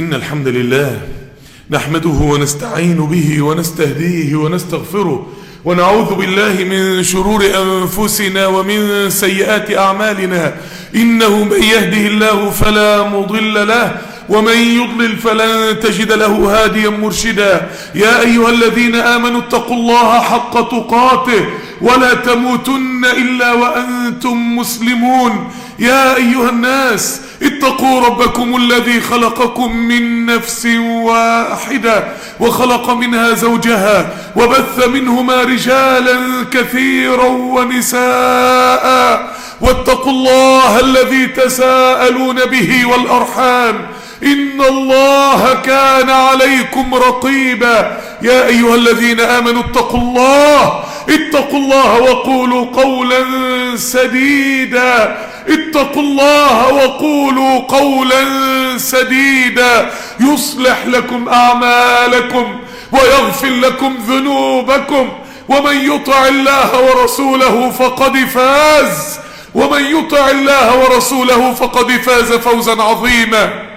إن الحمد لله نحمده ونستعين به ونستهديه ونستغفره ونعوذ بالله من شرور أنفسنا ومن سيئات أعمالنا. إنه من يهده الله فلا مضل له ومن يضلل فلن تجد له هاديا مرشدا. يا أيها الذين آمنوا اتقوا الله حق تقاته ولا تموتن إلا وأنتم مسلمون. يا أيها الناس اتقوا ربكم الذي خلقكم من نفس واحدة وخلق منها زوجها وبث منهما رجالا كثيرا ونساء واتقوا الله الذي تساءلون به والأرحام إن الله كان عليكم رقيبا. يا أيها الذين آمنوا اتقوا الله وقولوا قولا سديدا. اتقوا الله وقولوا قولا سديدا يصلح لكم أعمالكم ويغفر لكم ذنوبكم ومن يطع الله ورسوله فقد فاز فوزا عظيما.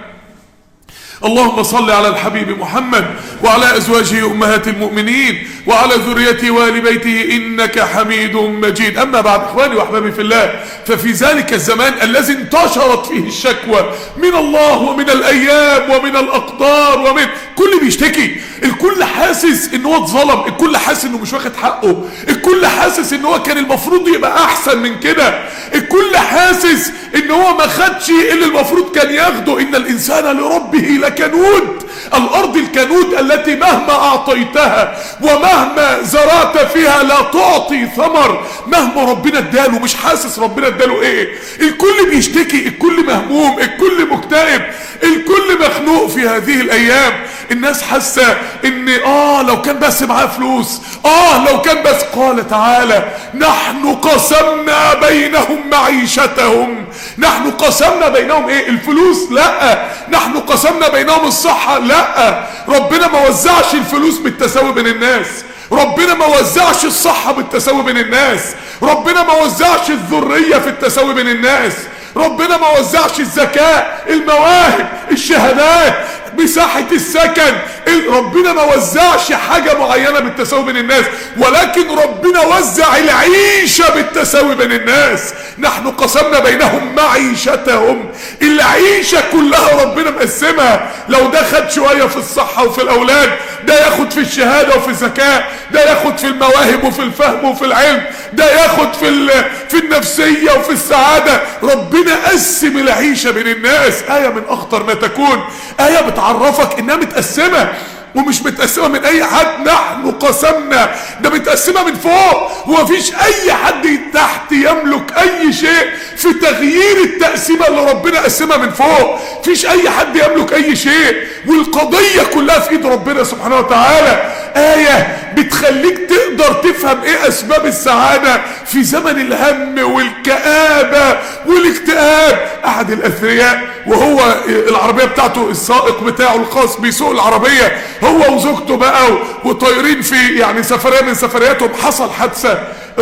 اللهم صل على الحبيب محمد وعلى أزواجه أمهات المؤمنين وعلى ذريته وآل بيته إنك حميد مجيد. أما بعد، إخواني وأحبابي في الله، ففي ذلك الزمان الذي انتشرت فيه الشكوى من الله ومن الأيام ومن الأقدار ومن كل بيشتكي، الكل حاسس إن هو اتظلم، الكل حاسس إنه مش واخد حقه، الكل حاسس إن هو كان المفروض يبقى أحسن من كده، الكل حاسس إن هو ما خدش اللي المفروض كان ياخده. إن الإنسان لربه لكنود، الأرض الكنود التي مهما أعطيتها ومهما زرعت فيها لا تعطي ثمر. مهما ربنا اداله مش حاسس ربنا اداله ايه. الكل بيشتكي، الكل مهموم، الكل مكتئب، الكل مخنوق في هذه الأيام. الناس حاسة ان لو كان بس معاه فلوس، لو كان بس. قال تعالى: نحن قسمنا بينهم معيشتهم. نحن قسمنا بينهم ايه؟ الفلوس؟ لا. نحن قسمنا بينهم الصحة؟ لا. ربنا ما وزعش الفلوس بالتساوي بين الناس، ربنا ما وزعش الصحة بالتساوي بين الناس، ربنا ما وزعش الذرية في التساوي بين الناس، ربنا ما وزعش الذكاء، المواهب، الشهادات، مساحة السكن. ربنا ما وزعش حاجة معينة بالتساوي بين الناس، ولكن ربنا وزع العيشة بالتساوي بين الناس. نحن قسمنا بينهم معيشتهم، العيشة كلها ربنا مقسمها. لو ده خد شوية في الصحة وفي الأولاد، ده ياخد في الشهادة وفي الذكاء، ده ياخد في المواهب وفي الفهم وفي العلم، ده ياخد في النفسية وفي السعادة. ربنا قسم العيشة بين الناس. آية من أخطر ما تكون، آية بتعرفك إنها متقسمة، ومش متقسمة من اي حد. نحن قسمنا، ده متقسمة من فوق، ومفيش اي حد تحت يملك اي شيء في تغيير التقسيمة اللي ربنا قسمها من فوق. مفيش اي حد يملك اي شيء، والقضية كلها في ايد ربنا سبحانه وتعالى. آية بتخليك تقدر تفهم ايه اسباب السعادة في زمن الهم والكآبة والاكتئاب. احد الاثرياء وهو العربية بتاعته، السائق بتاعه الخاص بيسوق العربية، هو وزوجته بقى وطايرين في يعني سفرية من سفرياتهم، حصل حادثة،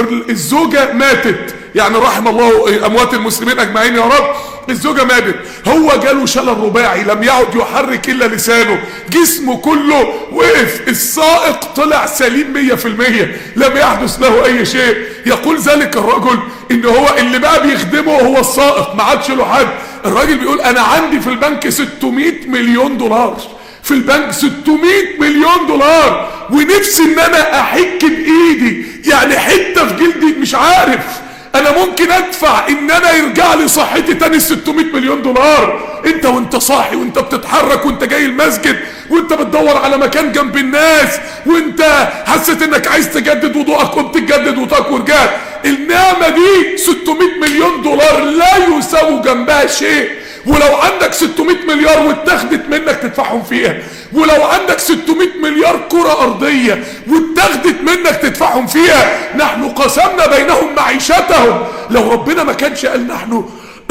الزوجة ماتت، يعني رحم الله اموات المسلمين اجمعين يا رب. الزوجة ماتت، هو جاله شلل رباعي، لم يعد يحرك الا لسانه، جسمه كله وقف. السائق طلع سليم 100%، لم يحدث له اي شيء. يقول ذلك الرجل ان هو اللي بقى بيخدمه هو السائق، ما عادش له حد. الراجل بيقول: انا عندي في البنك 600 مليون دولار، في البنك 600 مليون دولار، ونفسي ان انا احك بايدي، يعني حتة في جلدي مش عارف انا ممكن ادفع ان انا يرجع لي صحتي تاني 600 مليون دولار. انت وانت صاحي وانت بتتحرك وانت جاي المسجد وانت بتدور على مكان جنب الناس وانت حسيت انك عايز تجدد وضوءك، قمت تجدد وضوءك ورجعت. النعمة دي 600 مليون دولار لا يساوي جنبها شيء. ولو عندك 600 مليار واتاخدت منك تدفعهم فيها، ولو عندك 600 مليار كرة أرضية واتاخدت منك تدفعهم فيها. نحن قسمنا بينهم معيشتهم. لو ربنا ما كانش قال نحن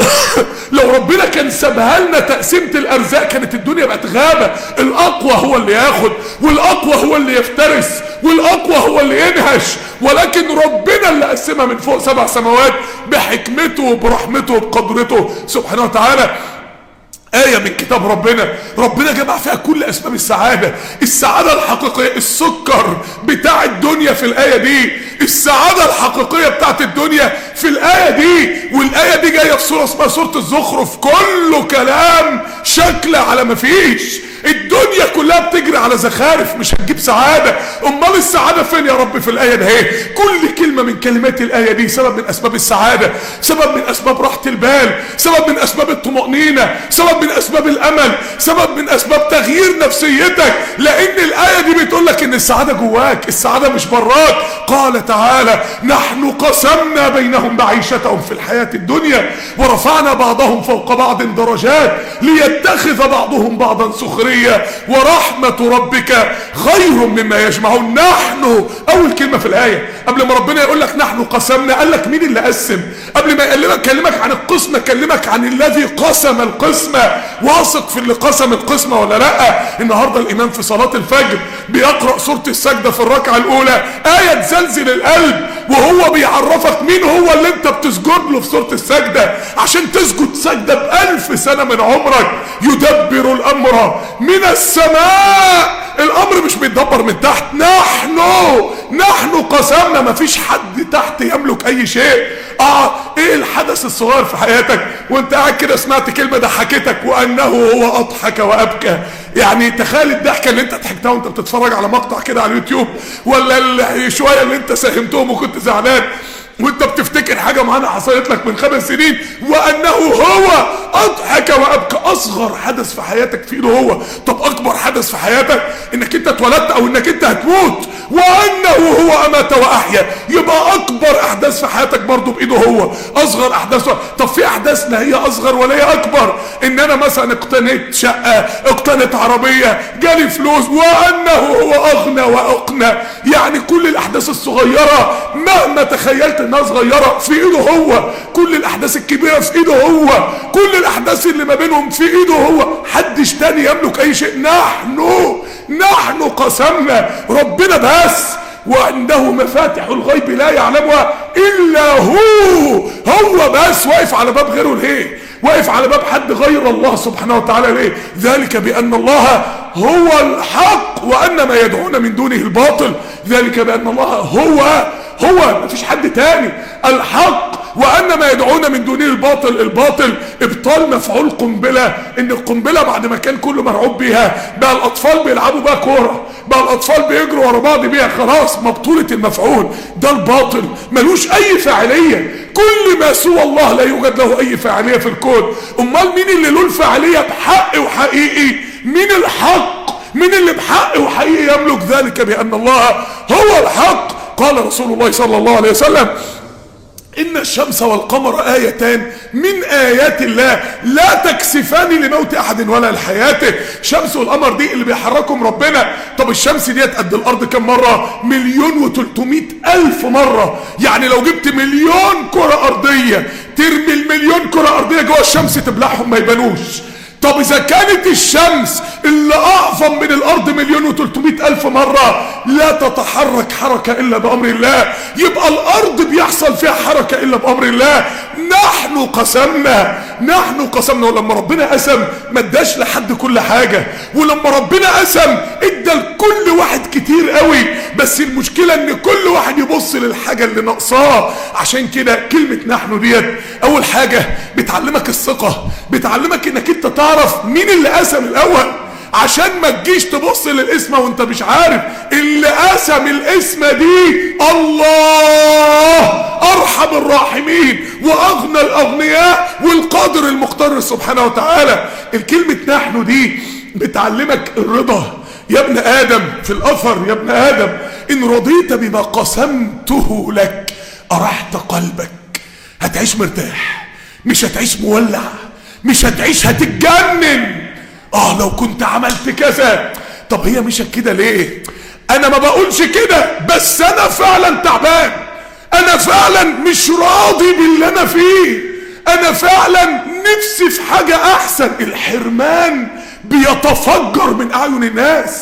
لو ربنا كان سابها لنا تقسيمة الارزاق كانت الدنيا بقت غابة. الاقوى هو اللي ياخد، والاقوى هو اللي يفترس، والاقوى هو اللي ينهش، ولكن ربنا اللي قسمها من فوق 7 سماوات بحكمته وبرحمته وبقدرته سبحانه وتعالى. آية من كتاب ربنا جمع فيها كل أسباب السعادة. السعادة الحقيقية، السكر بتاع الدنيا في الآية دي، السعادة الحقيقية بتاعت الدنيا في الآية دي. والآية دي جاية في سورة اسمها سورة الزخرف، كله كلام شكل على مفيش. الدنيا كلها بتجري على زخارف، مش هتجيب سعادة. امال السعادة فين يا رب؟ في الآية ده. كل كلمة من كلمات الآية دي سبب من أسباب السعادة، سبب من أسباب راحة البال، سبب من أسباب الطمأنينة، سبب من أسباب الأمل، سبب من أسباب تغيير نفسيتك. لأن الآية دي بتقولك إن السعادة جواك، السعادة مش براك. قال تعالى: نحن قسمنا بينهم معيشتهم في الحياة الدنيا ورفعنا بعضهم فوق بعض درجات ليتخذ بعضهم بعضا سخريا ورحمة ربك خير مما يجمعون. نحن أول كلمة في الآية، قبل ما ربنا يقول لك نحن قسمنا، قال لك مين اللي قسم؟ قبل ما يكلمك عن القسمة كلمك عن الذي قسم القسمة. واثق في اللي قسم القسمة ولا لا؟ النهاردة الإمام في صلاة الفجر بيقرأ سورة السجدة في الركعة الأولى، آية تزلزل القلب، وهو بيعرفك مين هو اللي انت بتسجد له في سورة السجدة. عشان تسجد سجدة ب1000 سنة من عمرك. يدبر الأمر من السماء، الامر مش بيتدبر من تحت. نحن قسمنا، مفيش حد تحت يملك اي شيء. ايه الحدث الصغير في حياتك وانت قاعد كده سمعت كلمة ضحكتك وانه هو اضحك وابكى؟ يعني تخيل الضحكة اللي انت ضحكتها وانت بتتفرج على مقطع كده على اليوتيوب، ولا شوية اللي انت ساهمتهم وكنت زعلان وانت بتفتكر حاجة معانا حصلت لك من 5 سنين وانه هو اضحك وابكى. اصغر حدث في حياتك في ايده هو. طب اكبر حدث في حياتك انك انت اتولدت او انك انت هتموت، وانه هو امات واحيا. يبقى اكبر احداث في حياتك برضو بايده هو. اصغر احداث. طب في احداث لا هي اصغر ولا هي اكبر. ان انا مثلا اقتنيت شقة، اقتنيت عربية، جالي فلوس، وانه هو اغنى واقنى. يعني كل الاحداث الصغيرة مهما تخيلت انها صغيرة في ايده هو. كل الاحداث الكبيرة في ايده هو. كل الاحداث اللي ما بينهم في ايده هو. حدش تاني يملك اي شيء. نحن قسمنا، ربنا بس. وعنده مفاتح الغيب لا يعلمها الا هو بس. واقف على باب غيره ليه؟ واقف على باب حد غير الله سبحانه وتعالى ليه؟ ذلك بان الله هو الحق وان ما يدعون من دونه الباطل. ذلك بان الله هو مفيش حد تاني الحق، وان ما يدعون من دونه الباطل. الباطل ابطال مفعول قنبله. ان القنبله بعد ما كان كله مرعوب بيها بقى الاطفال بيلعبوا بقى كوره، بقى الاطفال بيجروا ورا بعض بيها، خلاص مبطوله المفعول. ده الباطل ملوش اي فاعليه. كل ما سوى الله لا يوجد له اي فاعليه في الكون. امال مين اللي له الفاعليه بحق وحقيقي؟ مين الحق؟ مين اللي بحق وحقيقي يملك؟ ذلك بان الله هو الحق. قال رسول الله صلى الله عليه وسلم: إن الشمس والقمر آيتان من آيات الله لا تكسفان لموت أحد ولا لحياته. الشمس والقمر دي اللي بيحركهم ربنا. طب الشمس ديت قد الأرض كم مرة؟ 1,300,000 مرة. يعني لو جبت 1,000,000 كرة أرضية ترمي 1,000,000 كرة أرضية جوه الشمس تبلعهم ما يبانوش. طب إذا كانت الشمس اللي أعظم من الأرض 1,300,000 مرة لا تتحرك حركة إلا بأمر الله، يبقى الأرض بيحصل فيها حركة إلا بأمر الله. نحن قسمنا. ولما ربنا قسم ما اداش لحد كل حاجة، ولما ربنا قسم ادى لكل واحد كتير قوي. بس المشكلة ان كل واحد يبص للحاجة اللي ناقصاه. عشان كده كلمة نحن ديت اول حاجة بتعلمك الثقة، بتعلمك انك انت تعرف مين اللي قسم الاول، عشان ما تجيش تبص للاسم وانت مش عارف اللي قسم الاسم دي الله ارحم الراحمين واغنى الاغنياء والقادر المقتدر سبحانه وتعالى. الكلمة نحن دي بتعلمك الرضا يا ابن ادم. في الاثر: يا ابن ادم ان رضيت بما قسمته لك ارحت قلبك. هتعيش مرتاح، مش هتعيش مولع، مش هتعيش هتتجنن. لو كنت عملت كذا. طب هي مشت كده ليه؟ انا ما بقولش كده، بس انا فعلا تعبان، انا فعلا مش راضي باللي انا فيه، انا فعلا نفسي في حاجة احسن. الحرمان بيتفجر من اعين الناس،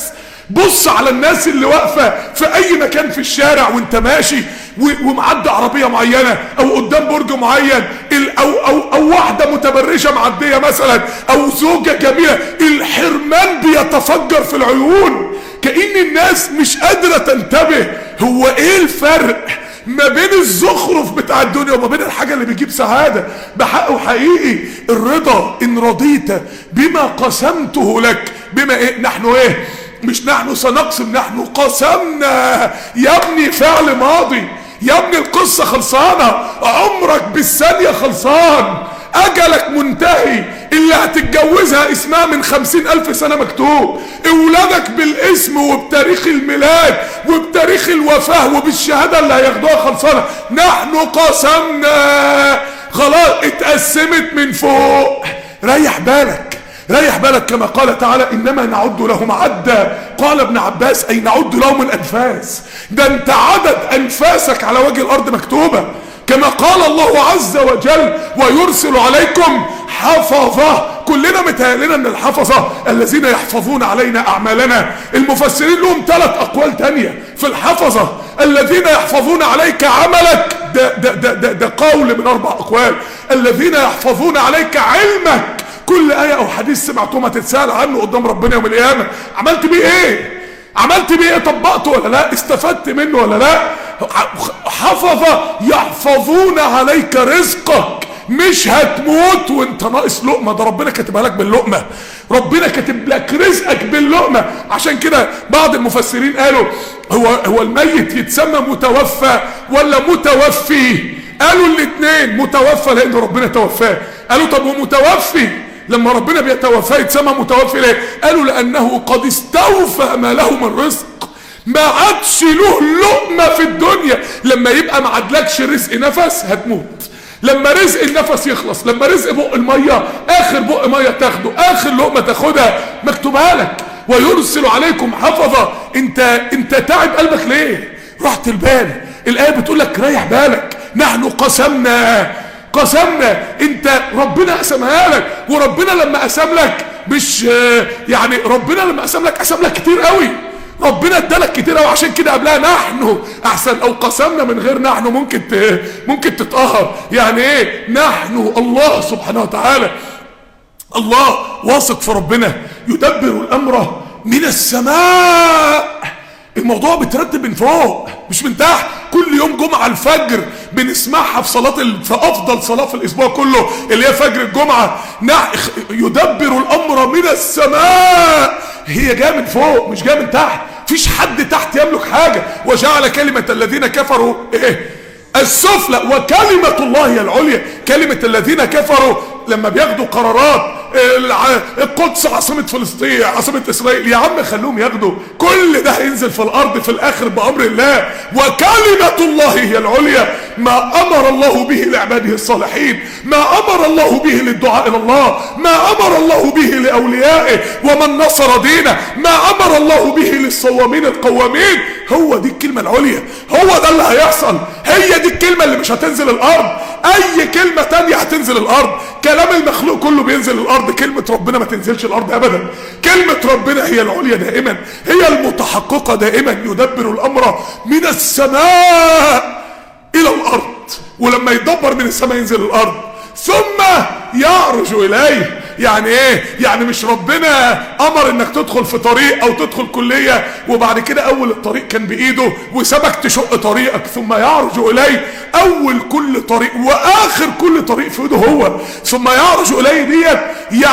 بص على الناس اللي واقفة في اي مكان في الشارع وانت ماشي ومعدي عربية معينة او قدام برج معين، او واحدة متبرجة معدية مثلا، او زوجة جميلة، الحرمان بيتفجر في العيون، كأن الناس مش قادرة تنتبه هو ايه الفرق ما بين الزخرف بتاع الدنيا وما بين الحاجة اللي بيجيب سعادة بحق وحقيقي. الرضا ان رضيت بما قسمته لك، بما ايه؟ نحن ايه؟ مش نحن سنقسم، نحن قسمنا. يا ابني فعل ماضي، يا ابني القصة خلصانة، عمرك بالثانية خلصان، اجلك منتهي، اللي هتتجوزها اسمها من 50,000 سنة مكتوب، اولادك بالاسم وبتاريخ الميلاد وبتاريخ الوفاة وبالشهادة اللي هياخدوها خلصانة. نحن قسمنا، خلاص اتقسمت من فوق. ريح بالك، ريح بالك، كما قال تعالى انما نعد لهم عدا. قال ابن عباس اي نعد لهم الانفاس، ده انت عدد انفاسك على وجه الارض مكتوبة، كما قال الله عز وجل ويرسل عليكم حفظة. كلنا متهيألنا ان الحفظة الذين يحفظون علينا اعمالنا. المفسرين لهم 3 اقوال تانية في الحفظة. الذين يحفظون عليك عملك، ده قول من 4 اقوال. الذين يحفظون عليك علمك، كل آية او حديث سمعتهم هتتسأل عنه قدام ربنا يوم القيامة، عملت بيه ايه؟ عملت بيه ايه؟ طبقته ولا لا؟ استفدت منه ولا لا؟ حفظة يحفظون عليك رزقك، مش هتموت وانت ناقص لقمة، ده ربنا كاتبها لك باللقمة، ربنا كاتب لك رزقك باللقمة. عشان كده بعض المفسرين قالوا هو الميت يتسمى متوفى ولا متوفي؟ قالوا الاثنين، متوفى لان ربنا توفاه. قالوا طب ومتوفي لما ربنا بيتوفاه يتسمى متوفي ليه؟ قالوا لانه قد استوفى ما له من رزق، ما عادش له لقمة في الدنيا. لما يبقى ما عادلكش رزق نفس هتموت، لما رزق النفس يخلص، لما رزق بق المية، اخر بق مية تاخده، اخر لقمة تاخدها مكتوبها لك. ويرسل عليكم حفظة. انت تعب قلبك ليه؟ راحت البال. الآية بتقول لك ريح بالك. نحن قسمنا، انت ربنا قسمها لك. وربنا لما قسم لك مش يعني، ربنا لما قسم لك كتير قوي، ربنا ادالك كتير قوي. عشان كده قبلها نحن احسن، او قسمنا من غير نحن ممكن تتقهر. يعني ايه نحن؟ الله سبحانه وتعالى، الله واثق في ربنا، يدبر الامر من السماء. الموضوع بترتب من فوق مش من تحت. كل يوم جمعة الفجر بنسمعها في افضل صلاة في الاسبوع كله اللي هي فجر الجمعة. يدبر الامر من السماء، هي جايه من فوق مش جايه من تحت. مفيش حد تحت يملك حاجة. وجعل كلمة الذين كفروا ايه؟ السفلى، وكلمة الله هي العليا. كلمة الذين كفروا لما بياخدوا قرارات، القدس عاصمة فلسطين، عاصمة اسرائيل، يا عم خلوهم ياخدوا، كل ده هينزل في الارض في الاخر بامر الله. وكلمة الله هي العليا. ما امر الله به لعباده الصالحين، ما امر الله به للدعاء الى الله، ما امر الله به لاوليائه ومن نصر دينه، ما امر الله به للصوامين القوامين. هو دي الكلمة العليا، هو ده اللي هيحصل، هي دي الكلمة اللي مش هتنزل الارض. اي كلمة تانية هتنزل الارض. كلام المخلوق كله بينزل الارض، كلمة ربنا ما تنزلش الارض ابدا. كلمة ربنا هي العليا دائما، هي المتحققة دائما. يدبر الامر من السماء الى الارض، ولما يدبر من السماء ينزل الارض ثم يعرج اليه. يعني ايه؟ يعني مش ربنا امر انك تدخل في طريق او تدخل كلية وبعد كده اول الطريق كان بايده وسابك تشق طريقك ثم يعرج اليه. اول كل طريق واخر كل طريق في ايده هو. ثم يعرج اليه ديت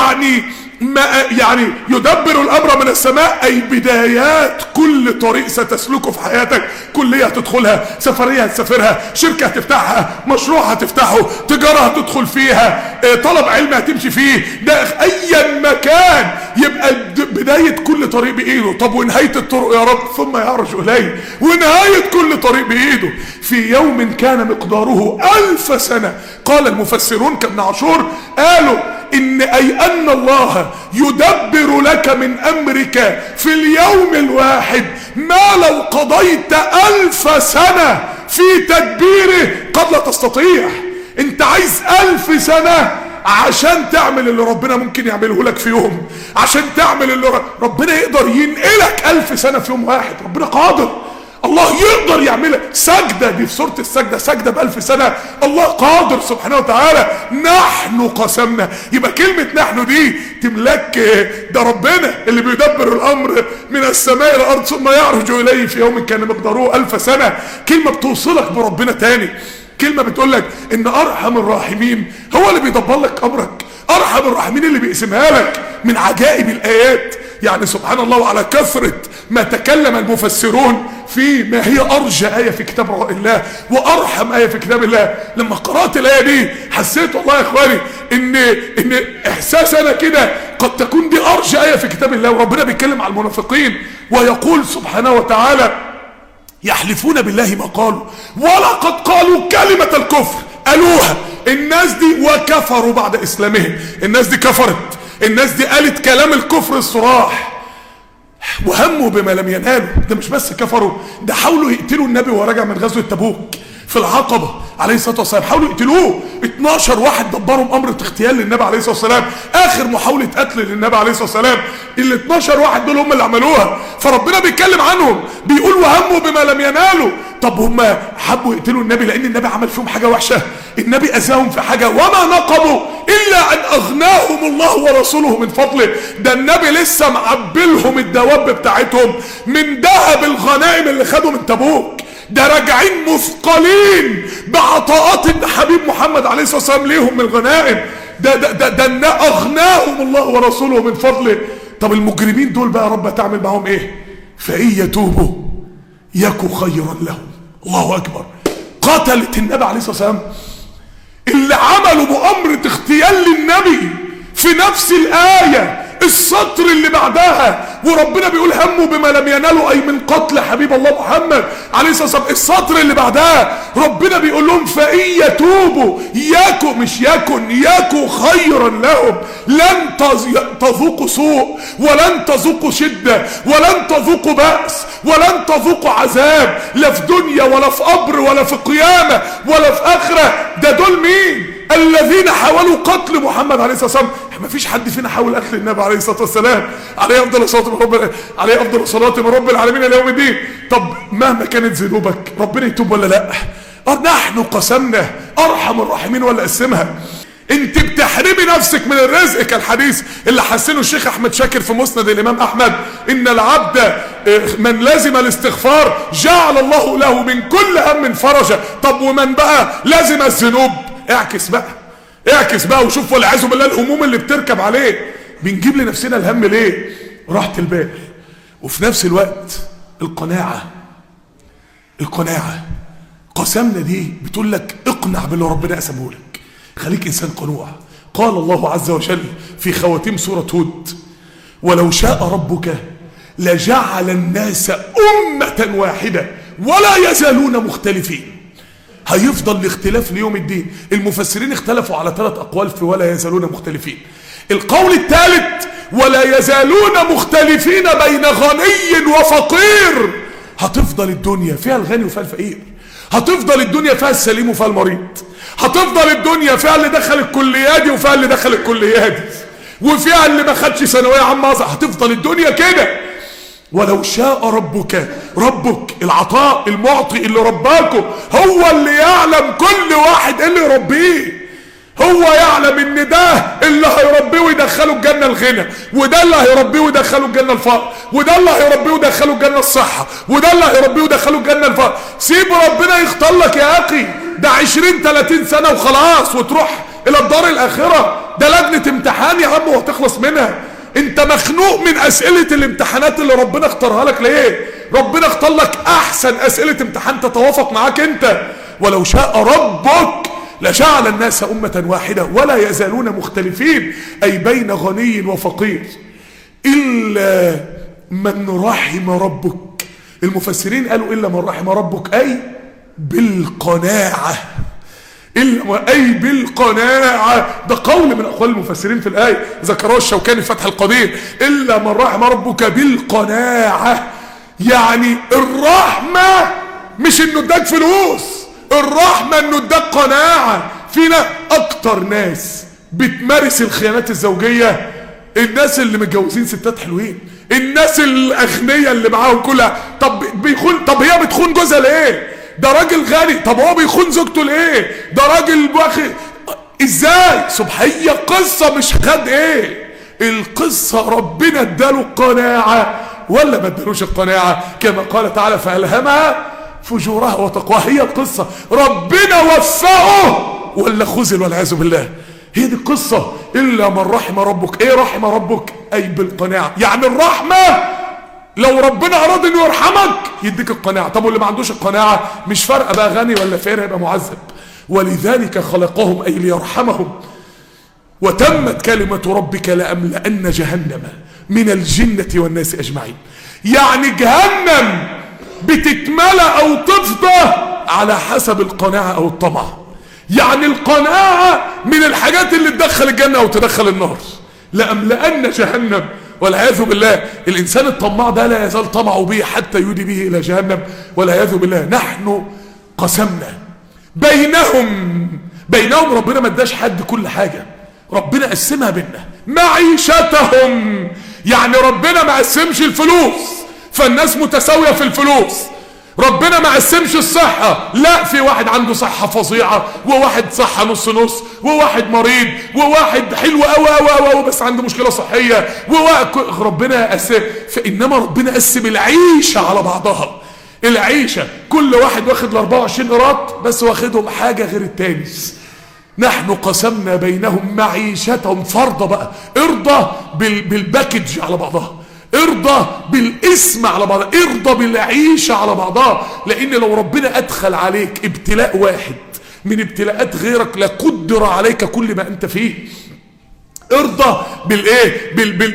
يعني يدبر الامر من السماء، اي بدايات كل طريق ستسلكه في حياتك. كلية هتدخلها، سفرية هتسافرها، شركة هتفتحها، مشروع هتفتحه، تجارة هتدخل فيها، طلب علم هتمشي فيه، ده ايا مكان يبقى بداية كل طريق بايده. طب ونهاية الطرق يا رب؟ ثم يعرج اليه. ونهاية كل طريق بايده في يوم كان مقداره 1000 سنة. قال المفسرون كابن عاشور قالوا أن الله يدبر لك من أمرك في اليوم الواحد ما لو قضيت 1000 سنة في تدبيره قد لا تستطيع. انت عايز 1000 سنة عشان تعمل اللي ربنا ممكن يعمله لك في يوم، عشان تعمل اللي ربنا يقدر ينقلك 1000 سنة في يوم واحد. ربنا قادر، الله يقدر يعملها. سجدة دي في سورة السجدة، سجدة ب1000 سنة، الله قادر سبحانه وتعالى. نحن قسمنا، يبقى كلمة نحن دي تملك، ده ربنا اللي بيدبر الأمر من السماء إلى الأرض ثم يعرج إليه في يوم كان مقداره 1000 سنة. كلمة بتوصلك بربنا تاني، كلمة بتقولك إن أرحم الراحمين هو اللي بيدبر لك أمرك، أرحم الراحمين اللي بيقسمها لك. من عجائب الآيات يعني سبحان الله، وعلى كثرة ما تكلم المفسرون في ما هي أرجى آية في كتاب الله وأرحم آية في كتاب الله. لما قرأت الآية دي حسيت والله يا إخواني إن إحساس أنا كده قد تكون دي أرجى آية في كتاب الله. وربنا بيتكلم على المنافقين ويقول سبحانه وتعالى: يحلفون بالله ما قالوا ولقد قالوا كلمة الكفر، قالوها الناس دي وكفروا بعد إسلامهم. الناس دي كفرت، الناس دي قالت كلام الكفر الصراح وهموا بما لم ينالوا. ده مش بس كفروا، ده حاولوا يقتلوا النبي وهو راجع من غزوة تبوك في العقبة عليه الصلاة والسلام، حاولوا يقتلوه. 12 واحد دبرهم أمر اغتيال للنبي عليه الصلاة والسلام، آخر محاولة قتل للنبي عليه الصلاة والسلام. ال 12 واحد دول هم اللي عملوها. فربنا بيتكلم عنهم بيقول وهموا بما لم ينالوا. طب هم حبوا يقتلوا النبي لأن النبي عمل فيهم حاجة وحشة؟ النبي أذاهم في حاجة؟ وما نقموا إلا أن أغناهم الله ورسوله من فضله. ده النبي لسه معبلهم الدواب بتاعتهم من ذهب الغنائم اللي خدوا من تبوك. ده راجعين مثقلين بعطاءات حبيب محمد عليه الصلاة والسلام ليهم من الغنائم. ده أغناهم الله ورسوله من فضله. طب المجرمين دول بقى رب تعمل معهم ايه؟ فإن يتوبوا يكو خيرا لهم. الله أكبر. قتلت النبي عليه الصلاة والسلام اللي عملوا مؤامرة اغتيال للنبي في نفس الآية السطر اللي بعدها، وربنا بيقول هموا بما لم ينالوا أي من قتل حبيب الله محمد عليه الصلاة والسلام. السطر اللي بعدها ربنا بيقول لهم فإن يتوبوا يكو، مش يكن، يكو خيرا لهم. لن تذوقوا سوء، ولن تذوقوا شدة، ولن تذوقوا بأس، ولن تذوقوا عذاب، لا في دنيا ولا في قبر ولا في قيامة ولا في آخرة. ده دول مين؟ الذين حاولوا قتل محمد عليه الصلاة والسلام. ما فيش حد فينا حاول قتل النبي عليه الصلاة والسلام، عليه أفضل الصلاة من رب العالمين إلى يوم الدين. طب مهما كانت ذنوبك ربنا يتوب ولا لا؟ نحن قسمنا، أرحم الراحمين ولا قسمها. انت بتحرمي نفسك من الرزق كالحديث اللي حسنه الشيخ احمد شاكر في مسند الامام احمد: ان العبد من لازم الاستغفار جعل الله له من كل هم فرجا. طب ومن بقى لازم الذنوب؟ اعكس بقى وشوف والعياذ بالله الهموم اللي بتركب عليه. بنجيب لنفسنا الهم ليه؟ راحة البال، وفي نفس الوقت القناعة. قسمنا دي بتقول لك اقنع باللي ربنا قسمه لك، خليك انسان قنوع. قال الله عز وجل في خواتيم سورة هود: ولو شاء ربك لجعل الناس أمة واحدة ولا يزالون مختلفين. هيفضل الاختلاف ليوم الدين. المفسرين اختلفوا على 3 أقوال في ولا يزالون مختلفين. القول الثالث: ولا يزالون مختلفين بين غني وفقير. هتفضل الدنيا فيها الغني وفيها الفقير، هتفضل الدنيا فيها السليم وفيها المريض، هتفضل الدنيا فيها اللي دخل الكليات وفيها اللي دخل الكليات، وفيها اللي ما خدش ثانويه عامه. هتفضل الدنيا كده. ولو شاء ربك العطاء المعطي اللي رباكم هو اللي يعلم كل واحد اللي يربيه. هو يعلم ان ده اللي هيربيه ويدخله الجنة الغنى، وده اللي هيربيه ويدخله الجنة الفقر، وده اللي هيربيه ويدخله الجنة الصحة، وده اللي هيربيه ويدخله الجنة الفقر. سيب ربنا يختار لك يا اخي. ده 20-30 سنة وخلاص وتروح الى الدار الاخرة. ده لجنة امتحان يا عم وهتخلص منها. انت مخنوق من اسئلة الامتحانات اللي ربنا اختارها لك ليه؟ ربنا اختار لك احسن اسئلة امتحان تتوافق معاك انت. ولو شاء ربك لجعل الناس أمة واحدة ولا يزالون مختلفين، أي بين غني وفقير إلا من رحم ربك. المفسرين قالوا إلا من رحم ربك أي بالقناعة. أي بالقناعة. ده قول من أقوال المفسرين في الآية ذكروه الشوكاني في فتح القدير: إلا من رحم ربك بالقناعة. يعني الرحمة مش إنه اداك فلوس، الرحمة انه اداك قناعة. فينا اكتر ناس بتمارس الخيانات الزوجية الناس اللي متجوزين ستات حلوين، الناس الاغنياء اللي معاهم كلها. طب هي بتخون جوزها ليه؟ ده راجل غني. طب هو بيخون زوجته ليه؟ ده راجل ازاي؟ هي قصة مش خد ايه القصة. ربنا اداله القناعة ولا ما ادالوش القناعة؟ كما قال تعالى فألهمها فجورها وتقواها. هي القصة ربنا وفقه ولا خذل والعياذ بالله. هي دي القصة. إلا من رحم ربك. ايه رحم ربك؟ اي بالقناعة. يعني الرحمة لو ربنا اراد انه يرحمك يديك القناعة. طب واللي ما عندوش القناعة مش فارقة بقى غني ولا فقير هيبقى معذب. ولذلك خلقهم اي ليرحمهم. وتمت كلمة ربك لأملأن جهنم من الجنة والناس اجمعين. يعني جهنم بتتملأ او تفضى على حسب القناعة او الطمع. يعني القناعة من الحاجات اللي تدخل الجنة او تدخل النار. لأملأن جهنم والعياذ بالله. الانسان الطماع ده لا يزال طمعه به حتى يودي به الى جهنم والعياذ بالله. نحن قسمنا بينهم ربنا ما اداش حد كل حاجة، ربنا قسمها بيننا. معيشتهم يعني ربنا ما قسمش الفلوس فالناس متساوية في الفلوس. ربنا ما قسمش الصحة، لا، في واحد عنده صحة فظيعة وواحد صحة نص نص وواحد مريض وواحد حلو قوي بس عنده مشكلة صحية ربنا قسم. فإنما ربنا قسم العيشة على بعضها. العيشة كل واحد واخد 24 قيراط بس واخدهم حاجة غير التاني. نحن قسمنا بينهم معيشتهم. فرضى بقى، ارضى بالباكج على بعضها، ارضى بالاسم على بعضها، ارضى بالعيشة على بعضها. لان لو ربنا ادخل عليك ابتلاء واحد من ابتلاءات غيرك لقدر عليك كل ما انت فيه. ارضى بالايه؟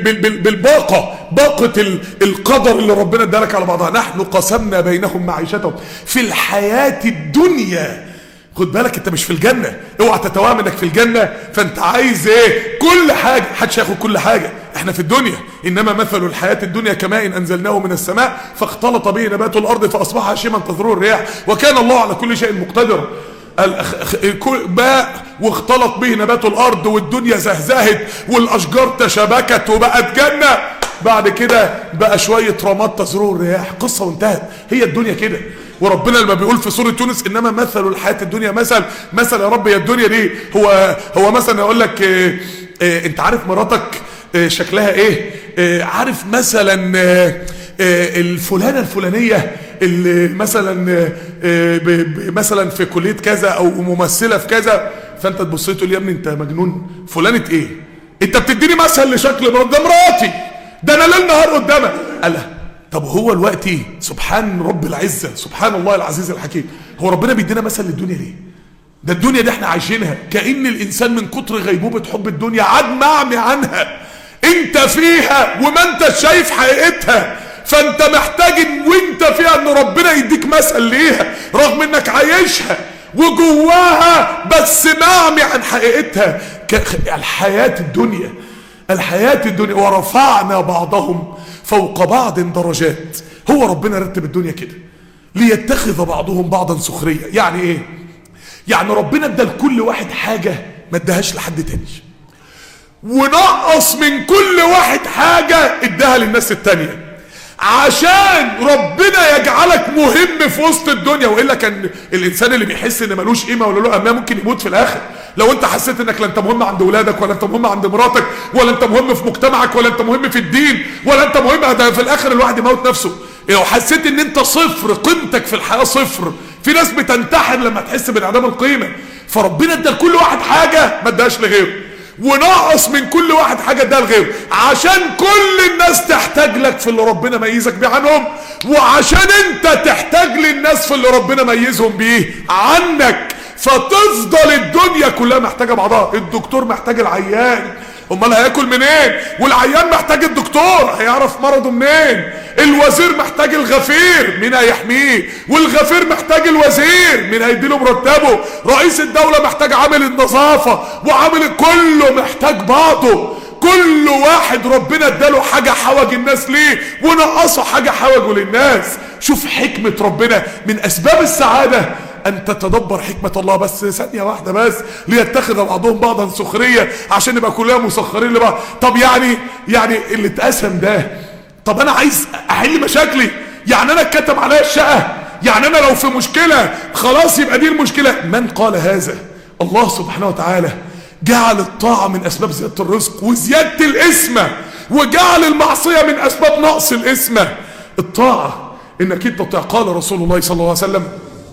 باقة القدر اللي ربنا ادالك على بعضها. نحن قسمنا بينهم معيشتهم في الحياة الدنيا. خد بالك انت مش في الجنة، اوعى تتوهم انك في الجنة فانت عايز ايه؟ كل حاجة. محدش هياخد كل حاجة، احنا في الدنيا. انما مثل الحياة الدنيا كماء انزلناه من السماء فاختلط به نبات الارض فاصبح هشيما تذروه الرياح وكان الله على كل شيء مقتدر. باء واختلط به نبات الارض والدنيا زهزهت والاشجار تشابكت وبقت جنة. بعد كده بقى شوية رماد تزروه الرياح. قصة وانتهت. هي الدنيا كده. وربنا لما بيقول في سورة يونس انما مثل الحياة الدنيا مثل يا رب. يا الدنيا دي هو مثلا يقول لك انت عارف مراتك شكلها ايه؟ عارف مثلا الفلانة الفلانية اللي مثلا في كلية كذا او ممثلة في كذا. فانت تبص له تقول يا ابني انت مجنون، فلانة ايه؟ انت بتديني مثل لشكل مرات؟ ده مراتي، ده انا ليل نهار قدامها. قال طب هو الوقت سبحان رب العزة، سبحان الله العزيز الحكيم، هو ربنا بيدينا مثل للدنيا ليه؟ ده الدنيا دي احنا عايشينها كأن الانسان من كتر غيبوبة حب الدنيا عاد معمي عنها. انت فيها وما انت شايف حقيقتها، فانت محتاج وانت فيها ان ربنا يديك مثل ليها رغم انك عايشها وجواها بس معمي عن حقيقتها. الحياة الدنيا ورفعنا بعضهم فوق بعض درجات. هو ربنا رتب الدنيا كده ليتخذ بعضهم بعضا سخرية. يعني ايه؟ يعني ربنا ادى لكل واحد حاجة ما اداهاش لحد تاني، ونقص من كل واحد حاجة اداها للناس التانية عشان ربنا يجعلك مهم في وسط الدنيا. وإلا كان الإنسان اللي بيحس إن ملوش قيمة ولا له أمام ممكن يموت في الآخر. لو أنت حسيت إنك لا أنت مهم عند ولادك ولا أنت مهم عند مراتك ولا أنت مهم في مجتمعك ولا أنت مهم في الدين ولا أنت مهم، ده في الآخر الواحد يموت نفسه. لو حسيت إن أنت صفر، قيمتك في الحياة صفر. في ناس بتنتحر لما تحس بانعدام القيمة. فربنا ادى لكل واحد حاجة ما اداهاش لغيره، ونقص من كل واحد حاجة اداها لغيره عشان كل الناس تحتاج لك في اللي ربنا ميزك بيه عنهم، وعشان انت تحتاج للناس في اللي ربنا ميزهم بيه عنك. فتفضل الدنيا كلها محتاجة بعضها. الدكتور محتاج العيان، امال هياكل منين؟ والعيان محتاج الدكتور، هيعرف مرضه منين؟ الوزير محتاج الغفير، مين هيحميه؟ والغفير محتاج الوزير، مين هيديله مرتبه؟ رئيس الدولة محتاج عامل النظافة، وعامل كله محتاج بعضه. كل واحد ربنا اداله حاجة حوج الناس ليه ونقصه حاجة حوجه للناس. شوف حكمة ربنا. من اسباب السعادة ان تتدبر حكمة الله. بس ثانية واحدة بس، ليتخذ بعضهم بعضا سخرية عشان نبقى كلنا مسخرين لبعض. طب يعني اللي اتقسم ده، طب انا عايز احل مشاكلي، يعني انا اتكتب عليا الشقة، يعني انا لو في مشكلة خلاص يبقى دي المشكلة. من قال هذا؟ الله سبحانه وتعالى جعل الطاعة من اسباب زيادة الرزق وزيادة الاسمة، وجعل المعصية من اسباب نقص الاسمة. الطاعة انك انت تطيع. قال رسول الله صلى الله عليه وسلم: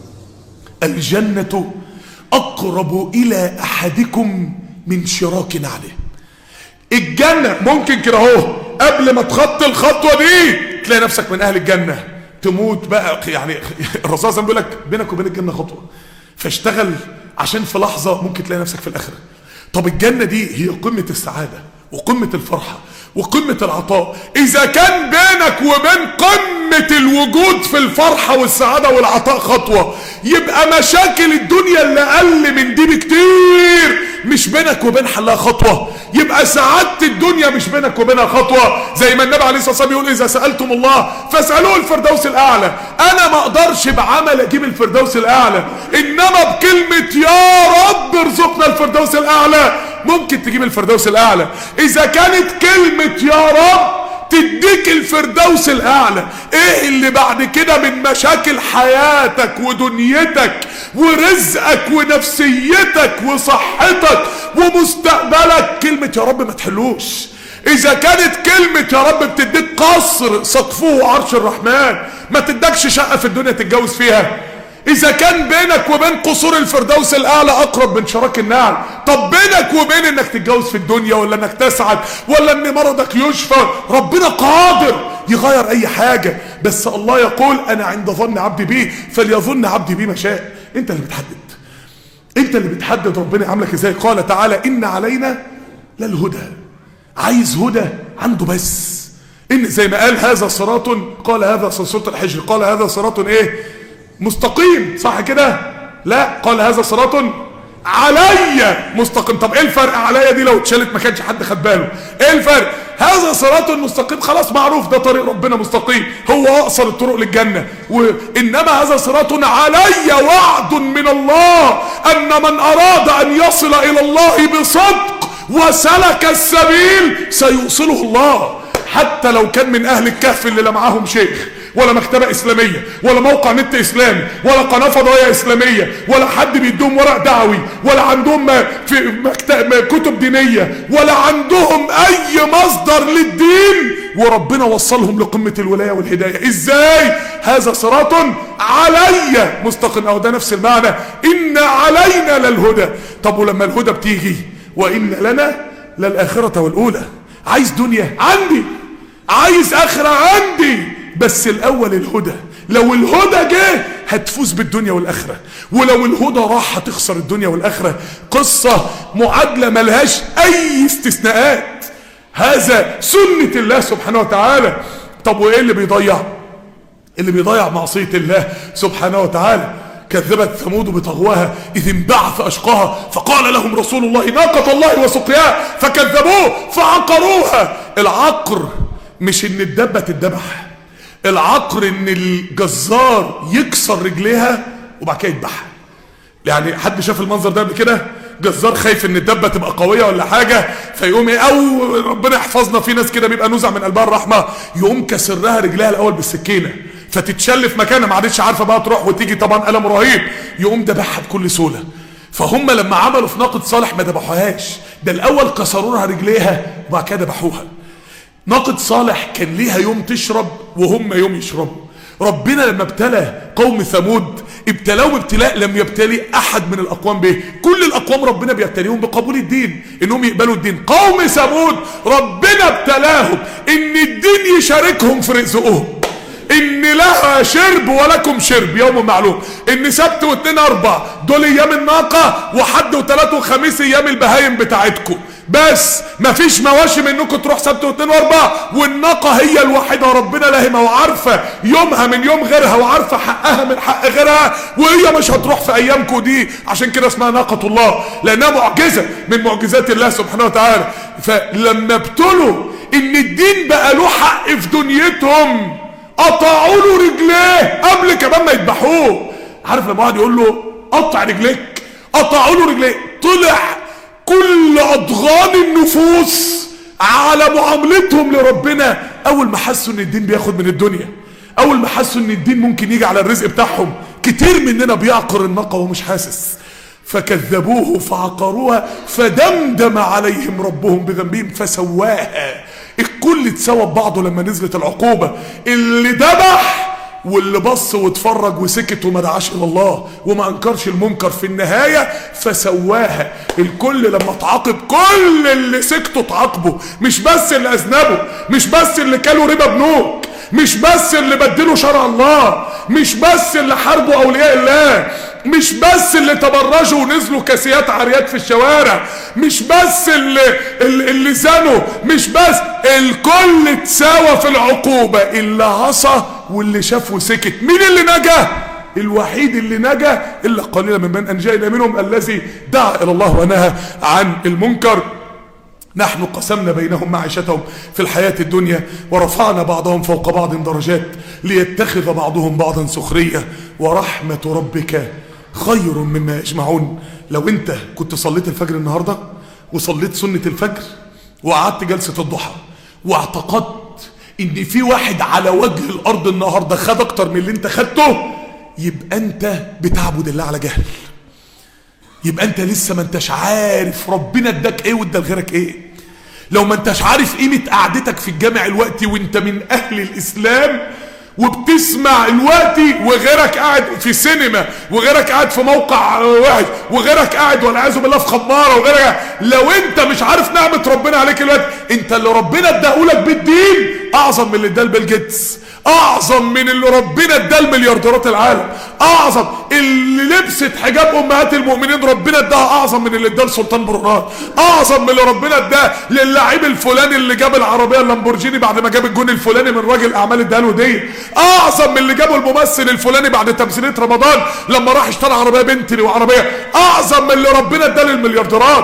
الجنة اقرب الى احدكم من شراك نعله. الجنة ممكن كده اهو قبل ما تخطي الخطوة دي تلاقي نفسك من اهل الجنة، تموت بقى. يعني الرسول صلى الله عليه وسلم بيقول لك بينك وبين الجنة خطوة، فاشتغل عشان في لحظة ممكن تلاقي نفسك في الاخرة. طب الجنة دي هي قمة السعادة وقمة الفرحة وقمة العطاء. اذا كان بينك وبين قمة الوجود في الفرحة والسعادة والعطاء خطوة، يبقى مشاكل الدنيا اللي اقل من دي بكتير مش بينك وبين حلها خطوة. يبقى سعادة الدنيا مش بينك وبينها خطوة. زي ما النبي عليه الصلاة والسلام يقول: اذا سألتم الله فاسألوه الفردوس الاعلى. انا ما اقدرش بعمل اجيب الفردوس الاعلى، انما بكلمة يا رب ارزقنا الفردوس الاعلى ممكن تجيب الفردوس الاعلى. اذا كانت كلمة يا رب تديك الفردوس الاعلى، ايه اللي بعد كده من مشاكل حياتك ودنيتك ورزقك ونفسيتك وصحتك ومستقبلك كلمة يا رب ما تحلوش. اذا كانت كلمة يا رب بتديك قصر سقفه عرش الرحمن، ما تدكش شقة في الدنيا تتجوز فيها. اذا كان بينك وبين قصور الفردوس الاعلى اقرب من شراك النعل، طب بينك وبين انك تتجوز في الدنيا ولا انك تسعد ولا ان مرضك يشفى، ربنا قادر يغير اي حاجة. بس الله يقول: انا عند ظن عبدي بي فليظن عبدي بي ما شاء. انت اللي بتحدد، انت اللي بتحدد ربنا يعاملك ازاي. قال تعالى: ان علينا للهدى. عايز هدى عنده بس. ان زي ما قال هذا صراط، قال هذا سورة الحجر، قال هذا صراط ايه؟ مستقيم، صح كده؟ لا، قال هذا صراط علي مستقيم. طب ايه الفرق؟ عليا دي لو اتشالت ما كانش حد خد باله. ايه الفرق؟ هذا صراط مستقيم خلاص معروف ده طريق ربنا مستقيم، هو اقصر الطرق للجنة. وانما هذا صراط علي وعد من الله ان من اراد ان يصل الى الله بصدق وسلك السبيل سيوصله الله. حتى لو كان من اهل الكهف اللي لا معاهم شيخ ولا مكتبة اسلامية ولا موقع نت اسلامي ولا قناة فضائية اسلامية ولا حد بيدوم ورق دعوي ولا عندهم في كتب دينية ولا عندهم اي مصدر للدين، وربنا وصلهم لقمة الولاية والهداية. ازاي؟ هذا صراط علي مستقيم، او ده نفس المعنى، ان علينا للهدى. طب ولما الهدى بتيجي: وان لنا للآخرة والأولى. عايز دنيا عندي، عايز آخرة عندي، بس الأول الهدى. لو الهدى جه هتفوز بالدنيا والآخرة، ولو الهدى راح هتخسر الدنيا والآخرة. قصة معادلة ملهاش أي استثناءات، هذا سنة الله سبحانه وتعالى. طب وإيه اللي بيضيع؟ اللي بيضيع معصية الله سبحانه وتعالى. كذبت ثمود بطغواها إذ انبعث أشقاها فقال لهم رسول الله ناقة الله وسقياها فكذبوه فعقروها. العقر مش ان الدبة تتذبح، العقر ان الجزار يكسر رجليها وبعد كده يذبحها. يعني حد شاف المنظر ده قبل كده؟ جزار خايف ان الدبة تبقى قوية ولا حاجة فيقوم او ربنا يحفظنا في ناس كده بيبقى نزع من قلبها الرحمة، يقوم كسرها رجلها الاول بالسكينة فتتشل في مكانها ما عادتش عارفه بقى تروح وتيجي، طبعا الم رهيب، يقوم ذبحها بكل سهوله. فهم لما عملوا في ناقه صالح ما ذبحوهاش، ده الاول كسروا لها رجليها وبعد كده ذبحوها. ناقه صالح كان ليها يوم تشرب وهم يوم يشربوا. ربنا لما ابتلى قوم ثمود ابتلاهم ابتلاء لم يبتلي احد من الاقوام به. كل الاقوام ربنا بيبتليهم بقبول الدين، انهم يقبلوا الدين. قوم ثمود ربنا ابتلاهم ان الدين يشاركهم في رزقهم، ان لها شرب ولكم شرب يوم معلوم، ان سبت واثنين اربع دول ايام الناقة، وحد وثلاث وخميس ايام البهايم بتاعتكم، بس مفيش مواشم انكم تروح سبت واثنين واربع، والناقة هي الوحيدة ربنا لاهمة وعارفة يومها من يوم غيرها وعارفة حقها من حق غيرها، وهي مش هتروح في ايامكم دي، عشان كده اسمها ناقة الله لانها معجزة من معجزات الله سبحانه وتعالى. فلما ابتلوا ان الدين بقى له حق في دنيتهم قطعوا له رجليه قبل كمان ما يذبحوه. عارف لما واحد يقول له قطع رجليك، قطعوا له رجليك، طلع كل اضغان النفوس على معاملتهم لربنا اول ما حسوا ان الدين بياخد من الدنيا، اول ما حسوا ان الدين ممكن يجي على الرزق بتاعهم. كتير مننا بيعقر الناقه ومش حاسس. فكذبوه فعقروها فدمدم عليهم ربهم بذنبهم فسواها. الكل اتسوى ببعضه لما نزلت العقوبه، اللي ذبح واللي بص واتفرج وسكت وما دعاش الى الله وما انكرش المنكر، في النهايه فسواها. الكل لما تعاقب، كل اللي سكتوا تعاقبوا، مش بس اللي اذنبوا، مش بس اللي كلوا ربا بنوك، مش بس اللي بدلوا شرع الله، مش بس اللي حاربوا اولياء الله، مش بس اللي تبرجوا ونزلوا كاسيات عاريات في الشوارع، مش بس اللي زنوا، مش بس، الكل اتساوى في العقوبة. اللي عصى واللي شاف وسكت. مين اللي نجا؟ الوحيد اللي نجا إلا قليلا ممن أنجينا منهم الذي دعا إلى الله ونهى عن المنكر. نحن قسمنا بينهم معيشتهم في الحياة الدنيا ورفعنا بعضهم فوق بعض درجات ليتخذ بعضهم بعضا سخرية ورحمة ربك خير مما يجمعون. لو انت كنت صليت الفجر النهاردة وصليت سنة الفجر وقعدت جلسة الضحى واعتقدت ان في واحد على وجه الارض النهاردة خد اكتر من اللي انت خدته، يبقى انت بتعبد الله على جهل، يبقى انت لسه ما انتش عارف ربنا اداك ايه وادى لغيرك ايه. لو ما انتش عارف قيمة قعدتك في الجامع الوقتي وانت من اهل الاسلام وبتسمع الوقتي وغيرك قاعد في سينما وغيرك قاعد في موقع واحد وغيرك قاعد والعياذ بالله في خماره وغيرك، لو انت مش عارف نعمة ربنا عليك الوقت، انت اللي ربنا اداهولك بالدين اعظم من اللي اداه بيل جيتس، اعظم من اللي ربنا اداه المليارديرات العالم، اعظم اللي لبست حجاب امهات المؤمنين ربنا اداها اعظم من اللي اداه لسلطان برونات، اعظم من اللي ربنا اداه للاعيب الفلاني اللي جاب العربيه اللامبورجيني بعد ما جاب الجون الفلاني من راجل اعمال اداها له دي، اعظم من اللي جابه الممثل الفلاني بعد تمثيليه رمضان لما راح اشترى عربيه بنتلي وعربيه، اعظم من اللي ربنا اداه للمليارديرات.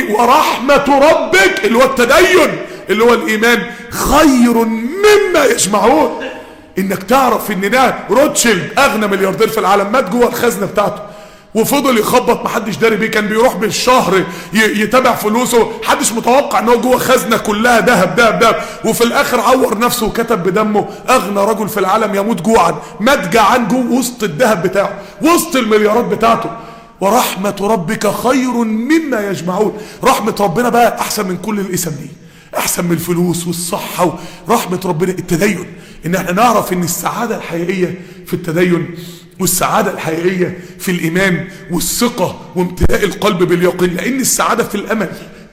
ورحمه ربك اللي هو التدين اللي هو الايمان خير مما يجمعون. انك تعرف ان ده روتشيلد اغنى ملياردير في العالم مات جوه الخزنه بتاعته وفضل يخبط محدش داري بيه، كان بيروح بالشهر يتابع فلوسه، محدش متوقع ان هو جوه خزنه كلها ذهب ذهب ذهب، وفي الاخر عور نفسه وكتب بدمه اغنى رجل في العالم يموت جوعا، مات جعان جوه وسط الذهب بتاعه وسط المليارات بتاعته. ورحمه ربك خير مما يجمعون. رحمه ربنا بقى احسن من كل الاسم دي، احسن من الفلوس والصحة. ورحمة ربنا التدين، ان احنا نعرف ان السعادة الحقيقية في التدين، والسعادة الحقيقية في الايمان والثقة وامتلاء القلب باليقين، لان السعادة في الامل.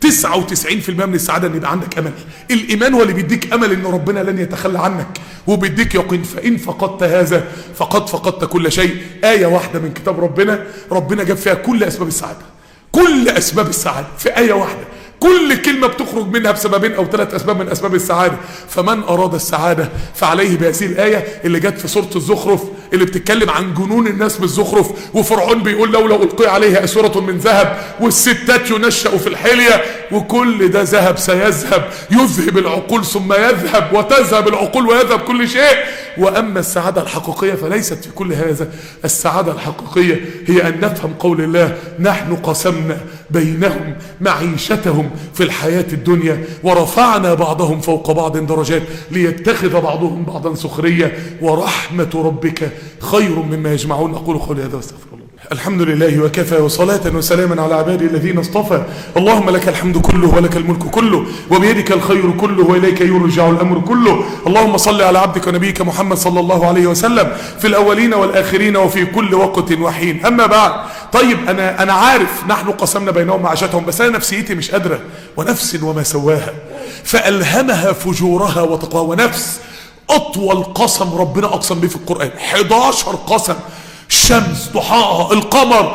99% من السعادة ان يبقى عندك امل. الايمان هو اللي بيديك امل ان ربنا لن يتخلى عنك وبيديك يقين. فان فقدت هذا فقد فقدت كل شيء. آية واحدة من كتاب ربنا جاب فيها كل اسباب السعادة، كل اسباب السعادة في آية واحدة. كل كلمة بتخرج منها بسببين او 3 اسباب من اسباب السعادة. فمن اراد السعادة فعليه بهذه الآية اللي جت في سورة الزخرف اللي بتتكلم عن جنون الناس بالزخرف، وفرعون بيقول لولا ألقي عليه أسورة من ذهب، والستات ينشأ في الحلية، وكل ده ذهب سيذهب، يذهب العقول ثم يذهب، وتذهب العقول ويذهب كل شيء. وأما السعادة الحقيقية فليست في كل هذا. السعادة الحقيقية هي أن نفهم قول الله نحن قسمنا بينهم معيشتهم في الحياة الدنيا ورفعنا بعضهم فوق بعض درجات ليتخذ بعضهم بعضا سخرية ورحمة ربك خير مما يجمعون. أقول قولي هذا واستغفر الله. الحمد لله وكفى وصلاة وسلاما على عباده الذين اصطفى. اللهم لك الحمد كله ولك الملك كله وبيدك الخير كله وإليك يرجع الأمر كله. اللهم صل على عبدك ونبيك محمد صلى الله عليه وسلم في الأولين والآخرين وفي كل وقت وحين. أما بعد، طيب أنا عارف نحن قسمنا بينهم معاشتهم، بس أنا نفسيتي مش قادرة. ونفس وما سواها فألهمها فجورها وتقواها. ونفس أطول قسم ربنا أقسم به في القرآن، 11 قسم. الشمس ضحاها، القمر،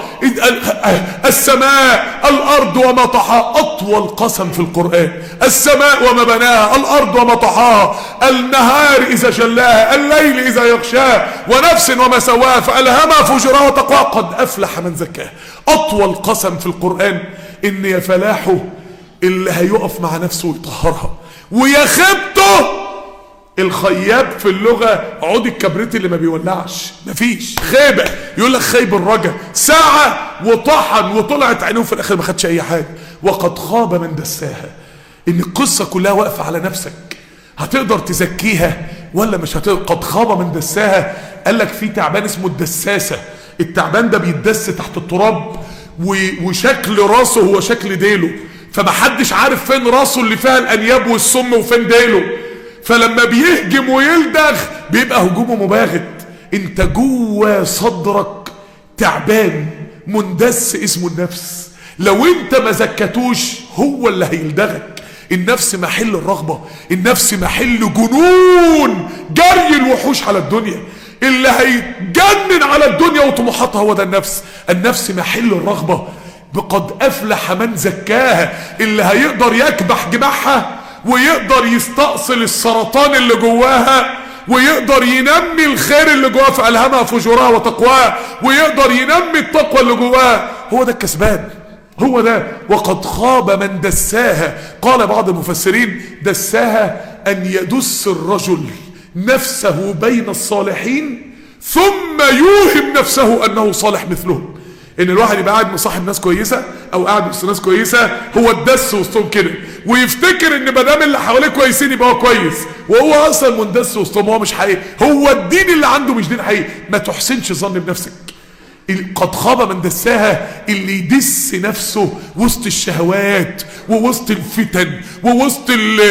السماء، الأرض وما طحاها. أطول قسم في القرآن. السماء وما بناها، الأرض وما طحاها، النهار إذا جلاها، الليل إذا يغشاها. ونفس وما سواها فألهمها فجورها وتقواها قد أفلح من زكاها. أطول قسم في القرآن. إن يا فلاحه اللي هيقف مع نفسه ويطهرها، ويا خيبته الخياب في اللغة عود الكبريت اللي ما بيولعش، مفيش خيبة، يقول لك خيب الرجا، ساعة وطحن وطلعت عينه في الاخر ما خدش اي حاجة. وقد خاب من دساها. ان القصة كلها واقفة على نفسك، هتقدر تزكيها ولا مش هتقدر؟ قد خاب من دساها. قال لك في تعبان اسمه الدساسة، التعبان ده بيتدس تحت التراب وشكل راسه هو شكل ديله، فمحدش عارف فين راسه اللي فيها الانياب والسم وفين ديله، فلما بيهجم ويلدغ بيبقى هجومه مباغت. انت جوه صدرك تعبان مندس اسمه النفس، لو انت ما زكتوش هو اللي هيلدغك. النفس محل الرغبة، النفس محل جنون جري الوحوش على الدنيا، اللي هيجنن على الدنيا وطموحاتها هو ده النفس. النفس محل الرغبة. بقد أفلح من زكاها، اللي هيقدر يكبح جباحها ويقدر يستأصل السرطان اللي جواها ويقدر ينمي الخير اللي جواها فألهمها فجورها وتقواها، ويقدر ينمي التقوى اللي جواها، هو ده الكسبان، هو ده. وقد خاب من دساها. قال بعض المفسرين دساها أن يدس الرجل نفسه بين الصالحين ثم يوهم نفسه أنه صالح مثلهم. ان الواحد يبقى قاعد مصاحب ناس كويسه او قاعد وسط ناس كويسه، هو الدس وسطهم كده، ويفتكر ان ما دام اللي حواليه كويسين يبقى هو كويس، وهو اصلا مندس وسطهم، هو مش حقيقي، هو الدين اللي عنده مش دين حقيقي. ما تحسنش ظن بنفسك. قد خاب من دساها، اللي يدس نفسه وسط الشهوات ووسط الفتن ووسط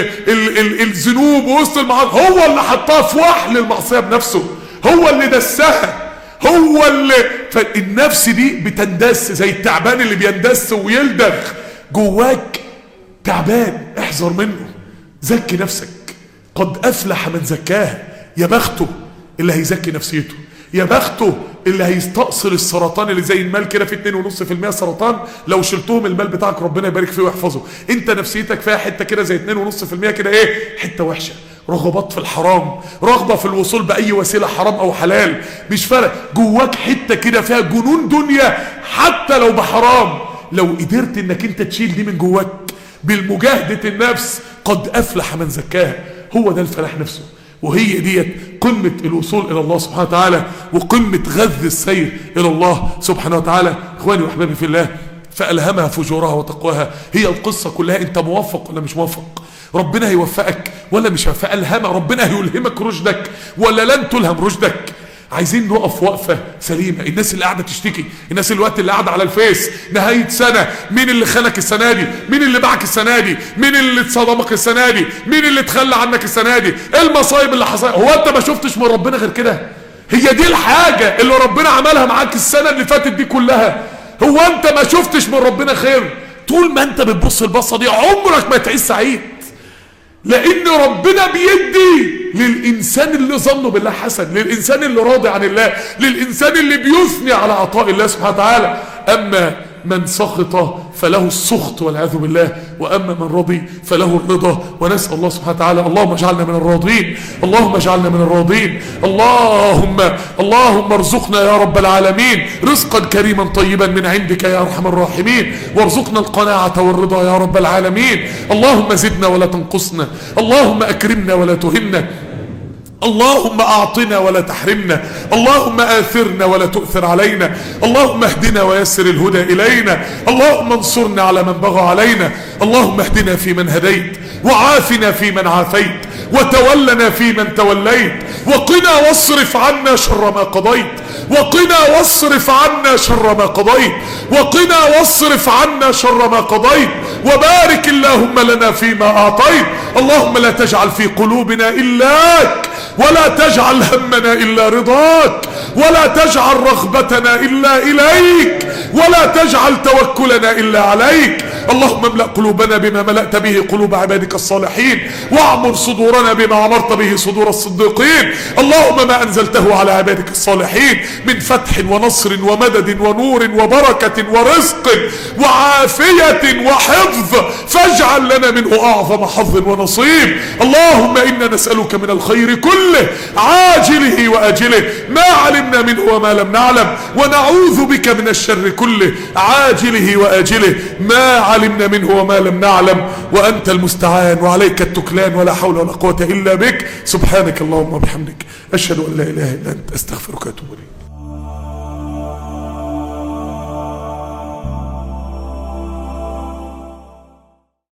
الذنوب ووسط المعاصي، هو اللي حطها في وحل المعصيه بنفسه، هو اللي دسها، هو اللي. فالنفس دي بتندس زي التعبان اللي بيندس ويلدغ. جواك تعبان، احذر منه، زكي نفسك. قد افلح من زكاها. يا بخته اللي هيزكي نفسيته، يا بخته اللي هيستأصل السرطان اللي زي المال كده، في 2.5% سرطان، لو شلتهم المال بتاعك ربنا يبارك فيه ويحفظه. انت نفسيتك فيها حته كده زي 2.5% كده، ايه؟ حته وحشه، رغبات في الحرام، رغبة في الوصول بأي وسيلة حرام أو حلال، مش فارق. جواك حتة كده فيها جنون دنيا حتى لو بحرام. لو قدرت انك انت تشيل دي من جواك بالمجاهدة النفس، قد أفلح من زكاها. هو ده الفلاح نفسه، وهي ديت قمة الوصول إلى الله سبحانه وتعالى، وقمة غذ السير إلى الله سبحانه وتعالى. إخواني وأحبابي في الله، فألهمها فجورها وتقواها. هي القصة كلها، انت موفق ولا مش موفق؟ ربنا هيوفقك ولا مش هيوفقك؟ ألهمها، ربنا هيلهمك رشدك ولا لن تلهم رشدك؟ عايزين نقف وقفة سليمة. الناس اللي قاعدة تشتكي، الناس الوقت اللي قاعدة على الفيس نهاية سنة، مين اللي خانك السنة دي؟ مين اللي باعك السنة دي؟ مين اللي اتصدمك السنة دي؟ مين اللي تخلى عنك السنة دي؟ ايه المصايب اللي حصلت؟ هو انت ما شفتش من ربنا غير كده؟ هي دي الحاجة اللي ربنا عملها معاك السنة اللي فاتت دي كلها. هو انت ما شفتش من ربنا خير؟ طول ما انت بتبص البصة دي عمرك ما تعيش سعيد، لان ربنا بيدي للانسان اللي ظنه بالله حسن، للانسان اللي راضي عن الله، للانسان اللي بيثني على عطاء الله سبحانه وتعالى. اما من سخط فله السخط والعياذ بالله، واما من رضي فله الرضا. ونسال الله سبحانه وتعالى، اللهم اجعلنا من الراضين، اللهم اجعلنا من الراضين. اللهم ارزقنا يا رب العالمين رزقا كريما طيبا من عندك يا ارحم الراحمين، وارزقنا القناعه والرضا يا رب العالمين. اللهم زدنا ولا تنقصنا، اللهم اكرمنا ولا تهنا، اللهم اعطنا ولا تحرمنا، اللهم آثرنا ولا تؤثر علينا، اللهم اهدنا ويسر الهدى الينا، اللهم انصرنا على من بغى علينا، اللهم اهدنا فيمن هديت، وعافنا فيمن عافيت، وتولنا فيمن توليت، وقنا واصرف عنا شر ما قضيت، وقنا واصرف عنا شر ما قضيت، وقنا واصرف عنا شر ما قضيت، وبارك اللهم لنا فيما اعطيت. اللهم لا تجعل في قلوبنا إلاك، ولا تجعل همنا إلا رضاك، ولا تجعل رغبتنا إلا إليك، ولا تجعل توكلنا إلا عليك. اللهم املأ قلوبنا بما ملأت به قلوب عبادك الصالحين، واعمر صدورنا بما عمرت به صدور الصديقين. اللهم ما أنزلته على عبادك الصالحين من فتح ونصر ومدد ونور وبركة ورزق وعافية وحفظ، فاجعل لنا منه أعظم حظ ونصيب. اللهم إنا نسألك من الخير كله عاجله وآجله ما علمنا منه وما لم نعلم، ونعوذ بك من الشر كله عاجله وآجله ما علمنا منه وما لم نعلم، وأنت المستعان وعليك التكلان، ولا حول ولا قوة إلا بك. سبحانك اللهم وبحمدك، أشهد أن لا إله إلا أنت، أستغفرك وأتوب إليك.